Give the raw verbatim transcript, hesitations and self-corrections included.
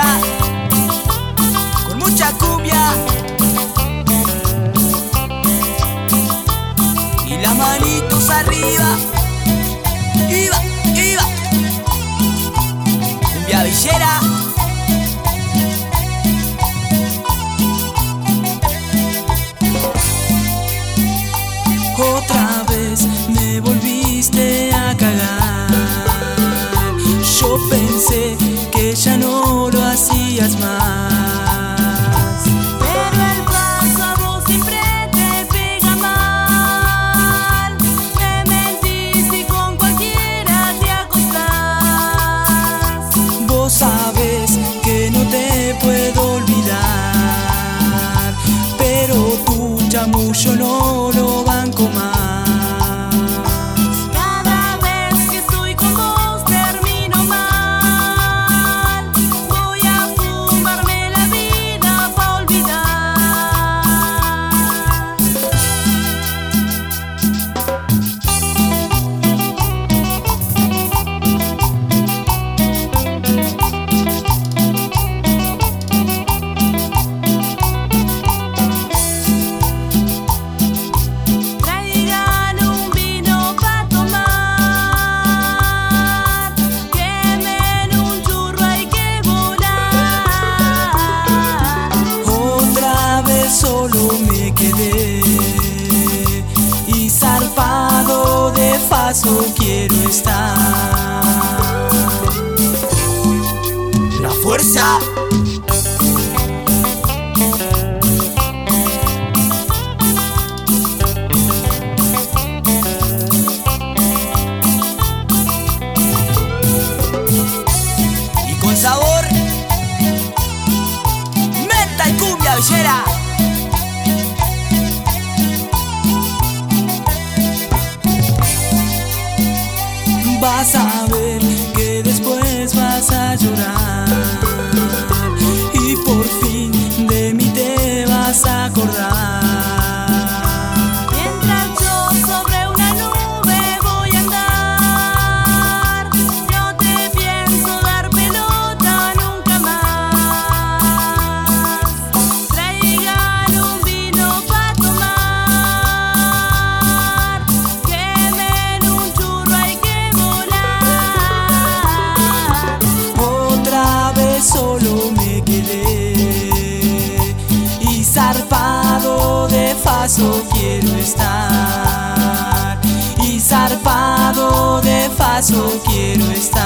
Villera, con mucha cumbia y las manitos arriba. Iba, iba, cumbia villera. Otra vez me volviste a cagar. Yo pensé que ya no lo hacías más, pero el paso a vos siempre te pega mal. Me mentís y con cualquiera te acostás. vos sabés que no te puedo olvidar, pero tu chamullo no lo banco más. Cada vez que estoy con vos termino mal. Voy a fumarme la vida pa' olvidar. Traigan un vino pa' tomar, quemen un churro, hay que volar. Otra vez solo me quedé y zarpado de faso quiero estar. La fuerza. Y con sabor, menta y cumbia villera. Vas a ver que después vas a llorar y por fin de mí te vas a acordar. Mientras yo sobre una nube voy a andar, no te pienso dar pelota nunca más. Traigan un vino pa' tomar, quemen un churro, hay que volar. Otra vez solo me quedé y zarpado de faso quiero estar, y zarpado de faso quiero estar.